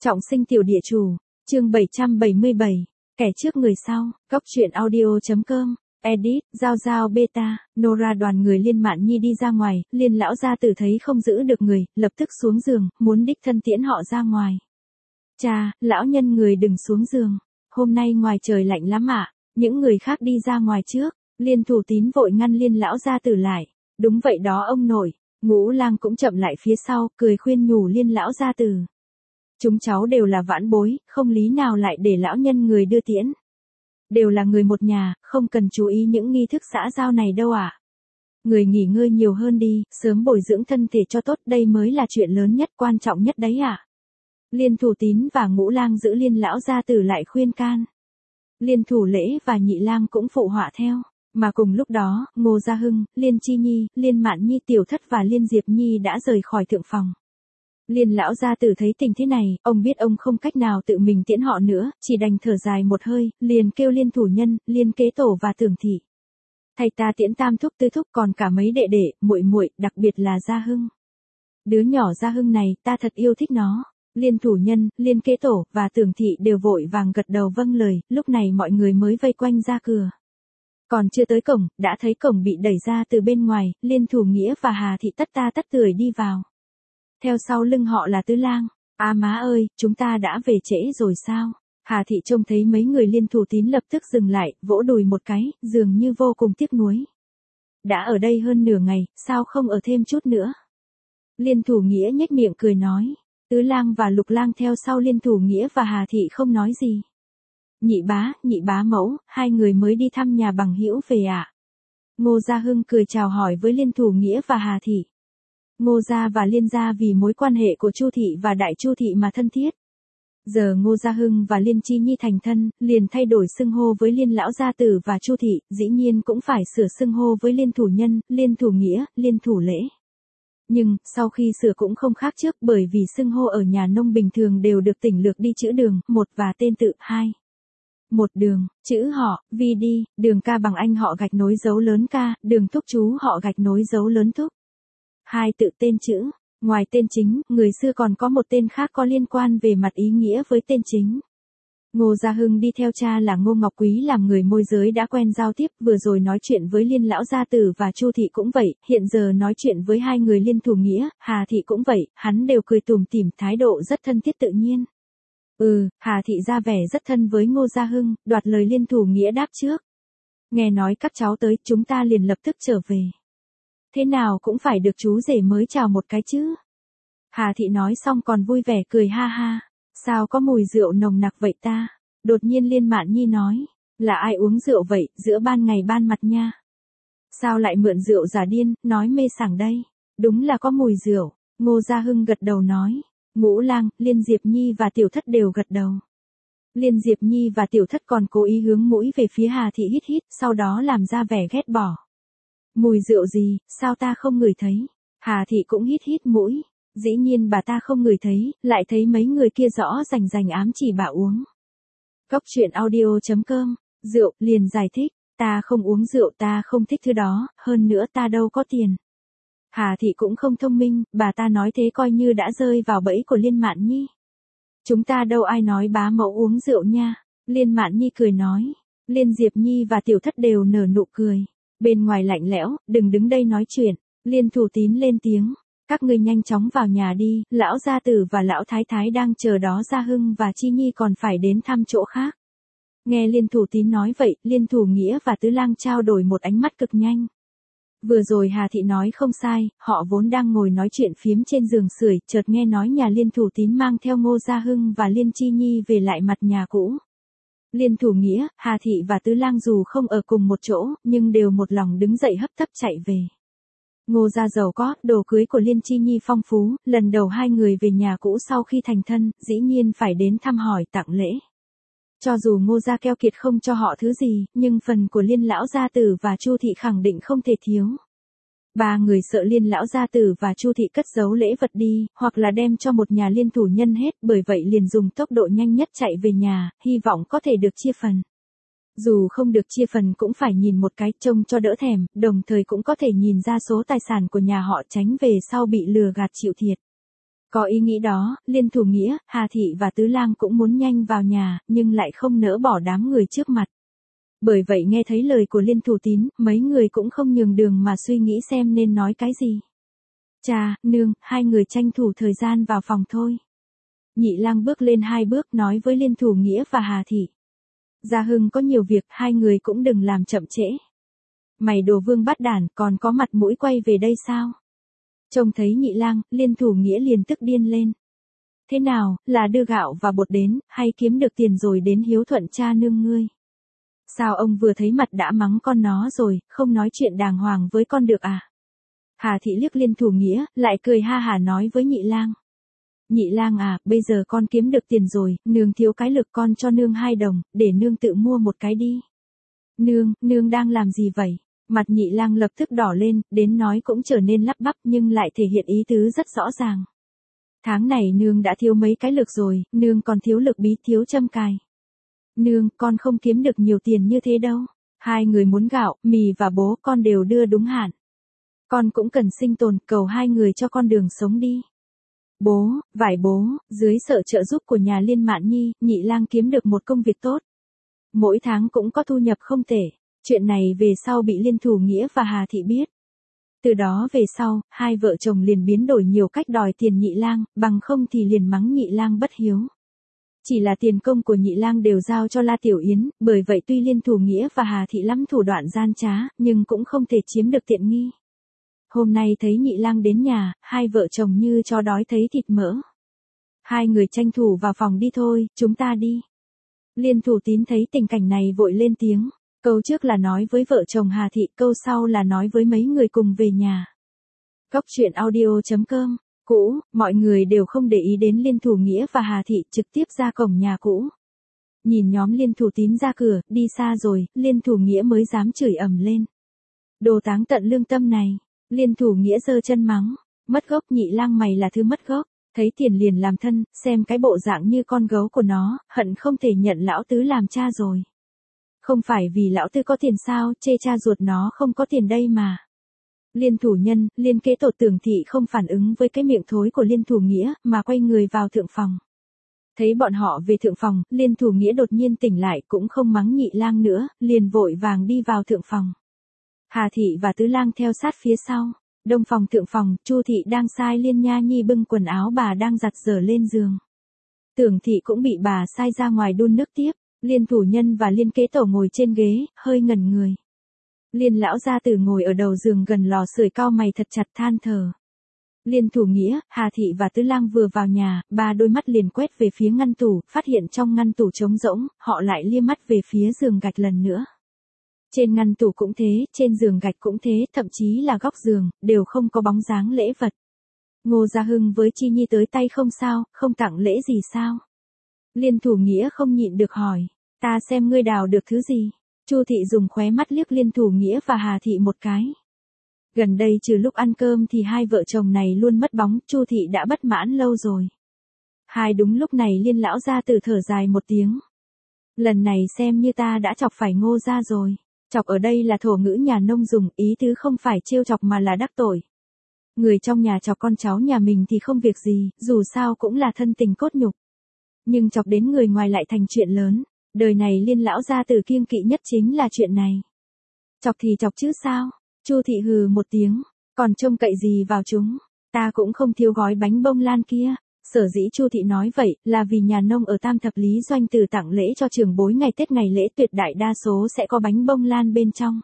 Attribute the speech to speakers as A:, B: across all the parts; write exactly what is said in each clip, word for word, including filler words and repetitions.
A: Trọng sinh tiểu địa chủ, chương bảy trăm bảy mươi bảy, kẻ trước người sau, góc truyện audio.com, edit, giao giao beta, Nora đoàn người Liên Mạn Nhi đi ra ngoài, Liên lão gia tử thấy không giữ được người, lập tức xuống giường, muốn đích thân tiễn họ ra ngoài. Cha, lão nhân người đừng xuống giường, hôm nay ngoài trời lạnh lắm ạ, những người khác đi ra ngoài trước, Liên Thủ Tín vội ngăn Liên lão gia tử lại, đúng vậy đó ông nội, Ngũ Lang cũng chậm lại phía sau, cười khuyên nhủ Liên lão gia tử. Chúng cháu đều là vãn bối, không lý nào lại để lão nhân người đưa tiễn. Đều là người một nhà, không cần chú ý những nghi thức xã giao này đâu ạ. À. Người nghỉ ngơi nhiều hơn đi, sớm bồi dưỡng thân thể cho tốt, đây mới là chuyện lớn nhất, quan trọng nhất đấy ạ. À. Liên Thủ Tín và Ngũ Lang giữ Liên lão gia tử lại khuyên can. Liên Thủ Lễ và Nhị Lang cũng phụ họa theo. Mà cùng lúc đó, Ngô Gia Hưng, Liên Chi Nhi, Liên Mạn Nhi Tiểu Thất và Liên Diệp Nhi đã rời khỏi thượng phòng. Liên lão gia tử thấy tình thế này, ông biết ông không cách nào tự mình tiễn họ nữa, chỉ đành thở dài một hơi, liền kêu Liên thủ nhân, Liên kế tổ và Tưởng thị. Thầy ta tiễn tam thúc tứ thúc còn cả mấy đệ đệ, muội muội, đặc biệt là Gia Hưng. Đứa nhỏ Gia Hưng này, ta thật yêu thích nó. Liên thủ nhân, Liên kế tổ và Tưởng thị đều vội vàng gật đầu vâng lời, lúc này mọi người mới vây quanh ra cửa. Còn chưa tới cổng, đã thấy cổng bị đẩy ra từ bên ngoài, Liên Thủ Nghĩa và Hà Thị tất ta tất tưởi đi vào. Theo sau lưng họ là Tứ Lang. À má ơi, chúng ta đã về trễ rồi sao? Hà Thị trông thấy mấy người Liên Thủ Tín lập tức dừng lại, vỗ đùi một cái, dường như vô cùng tiếc nuối. Đã ở đây hơn nửa ngày, sao không ở thêm chút nữa? Liên Thủ Nghĩa nhếch miệng cười nói. Tứ Lang và Lục Lang theo sau Liên Thủ Nghĩa và Hà Thị không nói gì. Nhị bá, nhị bá mẫu, hai người mới đi thăm nhà bằng hữu về ạ. À? Ngô Gia Hưng cười chào hỏi với Liên Thủ Nghĩa và Hà Thị. Ngô Gia và Liên Gia vì mối quan hệ của Chu Thị và Đại Chu Thị mà thân thiết. Giờ Ngô Gia Hưng và Liên Chi Nhi thành thân, liền thay đổi xưng hô với Liên Lão Gia Tử và Chu Thị, dĩ nhiên cũng phải sửa xưng hô với Liên Thủ Nhân, Liên Thủ Nghĩa, Liên Thủ Lễ. Nhưng, sau khi sửa cũng không khác trước bởi vì xưng hô ở nhà nông bình thường đều được tỉnh lược đi chữ đường, một và tên tự, hai. Một đường, chữ họ, vi đi, đường ca bằng anh họ gạch nối dấu lớn ca, đường thúc chú họ gạch nối dấu lớn thúc. Hai tự tên chữ, ngoài tên chính, người xưa còn có một tên khác có liên quan về mặt ý nghĩa với tên chính. Ngô Gia Hưng đi theo cha là Ngô Ngọc Quý làm người môi giới đã quen giao tiếp, vừa rồi nói chuyện với Liên Lão Gia Tử và Chu Thị cũng vậy, hiện giờ nói chuyện với hai người Liên Thủ Nghĩa, Hà Thị cũng vậy, hắn đều cười tủm tỉm, thái độ rất thân thiết tự nhiên. Ừ, Hà Thị ra vẻ rất thân với Ngô Gia Hưng, đoạt lời Liên Thủ Nghĩa đáp trước. Nghe nói các cháu tới, chúng ta liền lập tức trở về. Thế nào cũng phải được chú rể mới chào một cái chứ. Hà Thị nói xong còn vui vẻ cười ha ha. Sao có mùi rượu nồng nặc vậy ta? Đột nhiên Liên Mạn Nhi nói. Là ai uống rượu vậy, giữa ban ngày ban mặt nha. Sao lại mượn rượu giả điên, nói mê sảng đây? Đúng là có mùi rượu. Ngô Gia Hưng gật đầu nói. Ngũ Lang, Liên Diệp Nhi và Tiểu Thất đều gật đầu. Liên Diệp Nhi và Tiểu Thất còn cố ý hướng mũi về phía Hà Thị hít hít, sau đó làm ra vẻ ghét bỏ. Mùi rượu gì, sao ta không ngửi thấy? Hà Thị cũng hít hít mũi. Dĩ nhiên bà ta không ngửi thấy, lại thấy mấy người kia rõ rành rành ám chỉ bà uống. Góc truyện audio.com, rượu, liền giải thích. Ta không uống rượu, ta không thích thứ đó, hơn nữa ta đâu có tiền. Hà Thị cũng không thông minh, bà ta nói thế coi như đã rơi vào bẫy của Liên Mạn Nhi. Chúng ta đâu ai nói bá mẫu uống rượu nha. Liên Mạn Nhi cười nói. Liên Diệp Nhi và Tiểu Thất đều nở nụ cười. Bên ngoài lạnh lẽo, đừng đứng đây nói chuyện. Liên Thủ Tín lên tiếng. Các ngươi nhanh chóng vào nhà đi, lão gia tử và lão thái thái đang chờ đó, Gia Hưng và Chi Nhi còn phải đến thăm chỗ khác. Nghe Liên Thủ Tín nói vậy, Liên Thủ Nghĩa và Tứ Lang trao đổi một ánh mắt cực nhanh. Vừa rồi Hà Thị nói không sai, họ vốn đang ngồi nói chuyện phiếm trên giường sưởi, chợt nghe nói nhà Liên Thủ Tín mang theo Ngô Gia Hưng và Liên Chi Nhi về lại mặt nhà cũ. Liên Thủ Nghĩa, Hà Thị và Tứ Lang dù không ở cùng một chỗ, nhưng đều một lòng đứng dậy hấp tấp chạy về. Ngô gia giàu có, đồ cưới của Liên Chi Nhi phong phú, lần đầu hai người về nhà cũ sau khi thành thân, dĩ nhiên phải đến thăm hỏi tặng lễ. Cho dù Ngô gia keo kiệt không cho họ thứ gì, nhưng phần của Liên Lão Gia Tử và Chu Thị khẳng định không thể thiếu. Ba người sợ Liên Lão Gia Tử và Chu Thị cất giấu lễ vật đi, hoặc là đem cho một nhà Liên thủ nhân hết, bởi vậy liền dùng tốc độ nhanh nhất chạy về nhà, hy vọng có thể được chia phần. Dù không được chia phần cũng phải nhìn một cái trông cho đỡ thèm, đồng thời cũng có thể nhìn ra số tài sản của nhà họ tránh về sau bị lừa gạt chịu thiệt. Có ý nghĩ đó, Liên Thủ Nghĩa, Hà Thị và Tứ Lang cũng muốn nhanh vào nhà, nhưng lại không nỡ bỏ đám người trước mặt. Bởi vậy nghe thấy lời của Liên Thủ Tín, mấy người cũng không nhường đường mà suy nghĩ xem nên nói cái gì. Cha, nương, hai người tranh thủ thời gian vào phòng thôi. Nhị Lang bước lên hai bước nói với Liên Thủ Nghĩa và Hà Thị. Gia Hưng có nhiều việc, hai người cũng đừng làm chậm trễ. Mày đồ vương bắt đản, còn có mặt mũi quay về đây sao? Trông thấy Nhị Lang, Liên Thủ Nghĩa liền tức điên lên. Thế nào, là đưa gạo và bột đến, hay kiếm được tiền rồi đến hiếu thuận cha nương ngươi? Sao ông vừa thấy mặt đã mắng con nó rồi, không nói chuyện đàng hoàng với con được à? Hà Thị liếc Liên Thủ Nghĩa, lại cười ha hả nói với Nhị Lang. Nhị Lang à, bây giờ con kiếm được tiền rồi, nương thiếu cái lực con cho nương hai đồng, để nương tự mua một cái đi. Nương, nương đang làm gì vậy? Mặt Nhị Lang lập tức đỏ lên, đến nói cũng trở nên lắp bắp nhưng lại thể hiện ý tứ rất rõ ràng. Tháng này nương đã thiếu mấy cái lực rồi, nương còn thiếu lực bí thiếu châm cài. Nương, con không kiếm được nhiều tiền như thế đâu. Hai người muốn gạo, mì và bố con đều đưa đúng hạn. Con cũng cần sinh tồn, cầu hai người cho con đường sống đi. Bố, vải bố, dưới sự trợ giúp của nhà Liên Mạn Nhi, Nhị Lang kiếm được một công việc tốt. Mỗi tháng cũng có thu nhập không tệ. Chuyện này về sau bị Liên Thủ Nghĩa và Hà Thị biết. Từ đó về sau, hai vợ chồng liền biến đổi nhiều cách đòi tiền Nhị Lang, bằng không thì liền mắng Nhị Lang bất hiếu. Chỉ là tiền công của Nhị Lang đều giao cho La Tiểu Yến, bởi vậy tuy Liên Thủ Nghĩa và Hà Thị lắm thủ đoạn gian trá, nhưng cũng không thể chiếm được tiện nghi. Hôm nay thấy Nhị Lang đến nhà, hai vợ chồng như chó đói thấy thịt mỡ. Hai người tranh thủ vào phòng đi thôi, chúng ta đi. Liên Thủ Tín thấy tình cảnh này vội lên tiếng. Câu trước là nói với vợ chồng Hà Thị, câu sau là nói với mấy người cùng về nhà. Góc truyện audio chấm com. Cũ, mọi người đều không để ý đến Liên Thủ Nghĩa và Hà Thị trực tiếp ra cổng nhà cũ. Nhìn nhóm Liên Thủ Tín ra cửa, đi xa rồi, Liên Thủ Nghĩa mới dám chửi ầm lên. Đồ táng tận lương tâm này, Liên Thủ Nghĩa giơ chân mắng, mất gốc Nhị Lang mày là thứ mất gốc, thấy tiền liền làm thân, xem cái bộ dạng như con gấu của nó, hận không thể nhận lão tứ làm cha rồi. Không phải vì lão tư có tiền sao, chê cha ruột nó không có tiền đây mà. Liên Thủ Nhân, Liên Kế Tổ Tưởng Thị không phản ứng với cái miệng thối của Liên Thủ Nghĩa, mà quay người vào thượng phòng. Thấy bọn họ về thượng phòng, Liên Thủ Nghĩa đột nhiên tỉnh lại cũng không mắng Nhị Lang nữa, liền vội vàng đi vào thượng phòng. Hà Thị và Tứ Lang theo sát phía sau. Đông phòng thượng phòng, Chu Thị đang sai Liên Nha Nhi bưng quần áo bà đang giặt dở lên giường. Tưởng Thị cũng bị bà sai ra ngoài đun nước tiếp. Liên Thủ Nhân và Liên Kế Tổ ngồi trên ghế, hơi ngẩn người. Liên lão gia tử ngồi ở đầu giường gần lò sưởi cau mày thật chặt than thở. Liên Thủ Nghĩa, Hà Thị và Tứ Lang vừa vào nhà, ba đôi mắt liền quét về phía ngăn tủ, phát hiện trong ngăn tủ trống rỗng, họ lại lia mắt về phía giường gạch lần nữa. Trên ngăn tủ cũng thế, trên giường gạch cũng thế, thậm chí là góc giường, đều không có bóng dáng lễ vật. Ngô Gia Hưng với Chi Nhi tới tay không sao, không tặng lễ gì sao? Liên Thủ Nghĩa không nhịn được hỏi, ta xem ngươi đào được thứ gì? Chu Thị dùng khóe mắt liếc Liên Thủ Nghĩa và Hà Thị một cái. Gần đây trừ lúc ăn cơm thì hai vợ chồng này luôn mất bóng, Chu Thị đã bất mãn lâu rồi. Hai đúng lúc này Liên lão gia tử thở dài một tiếng. Lần này xem như ta đã chọc phải Ngô gia rồi. Chọc ở đây là thổ ngữ nhà nông dùng, ý tứ không phải trêu chọc mà là đắc tội. Người trong nhà chọc con cháu nhà mình thì không việc gì, dù sao cũng là thân tình cốt nhục. Nhưng chọc đến người ngoài lại thành chuyện lớn. Đời này Liên lão gia tử kiêng kỵ nhất chính là chuyện này. Chọc thì chọc chứ sao? Chu Thị hừ một tiếng, còn trông cậy gì vào chúng? Ta cũng không thiếu gói bánh bông lan kia. Sở dĩ Chu Thị nói vậy là vì nhà nông ở Tam Thập Lý Doanh từ tặng lễ cho trưởng bối ngày Tết ngày lễ tuyệt đại đa số sẽ có bánh bông lan bên trong.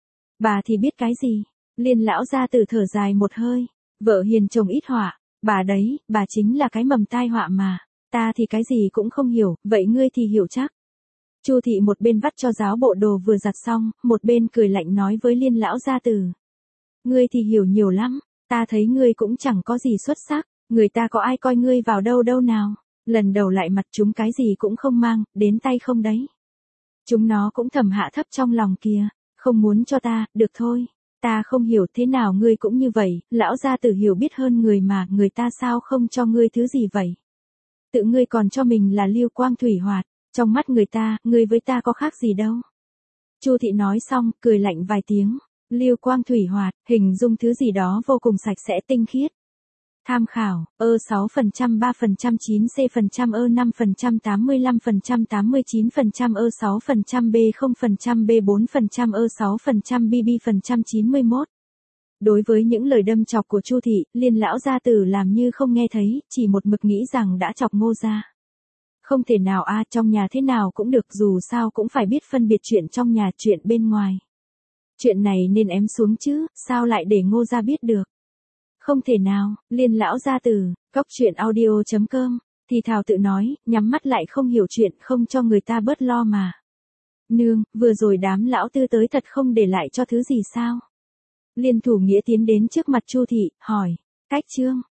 A: Bà thì biết cái gì? Liên lão gia tử thở dài một hơi. Vợ hiền chồng ít họa. Bà đấy, bà chính là cái mầm tai họa mà. Ta thì cái gì cũng không hiểu, vậy ngươi thì hiểu chắc. Chu Thị một bên vắt cho giáo bộ đồ vừa giặt xong, một bên cười lạnh nói với Liên lão gia tử. Ngươi thì hiểu nhiều lắm, ta thấy ngươi cũng chẳng có gì xuất sắc, người ta có ai coi ngươi vào đâu đâu nào. Lần đầu lại mặt chúng cái gì cũng không mang, đến tay không đấy. Chúng nó cũng thầm hạ thấp trong lòng kìa, không muốn cho ta, được thôi. Ta không hiểu thế nào ngươi cũng như vậy, lão gia tử hiểu biết hơn người mà, người ta sao không cho ngươi thứ gì vậy? Tự ngươi còn cho mình là lưu quang thủy hoạt, trong mắt người ta, ngươi với ta có khác gì đâu. Chu Thị nói xong, cười lạnh vài tiếng, lưu quang thủy hoạt, hình dung thứ gì đó vô cùng sạch sẽ tinh khiết. Tham khảo, ơ sáu phần trăm ba phần trăm chín C phần trăm ơ năm phần trăm tám mươi lăm phần trăm tám mươi chín phần trăm ơ sáu phần trăm B không phần trăm B bốn phần trăm ơ sáu phần trăm B B phần trăm chín mươi mốt. Đối với những lời đâm chọc của Chu thị, Liên lão gia tử làm như không nghe thấy, chỉ một mực nghĩ rằng đã chọc Ngô gia. Không thể nào a, trong nhà thế nào cũng được, dù sao cũng phải biết phân biệt chuyện trong nhà chuyện bên ngoài. Chuyện này nên ém xuống chứ, sao lại để Ngô gia biết được? Không thể nào, Liên lão gia tử, cóc truyện audio chấm com, thì thào tự nói, nhắm mắt lại không hiểu chuyện, không cho người ta bớt lo mà. Nương, vừa rồi đám lão tư tới thật không để lại cho thứ gì sao? Liên Thủ Nghĩa tiến đến trước mặt Chu thị, hỏi, Cách Trương,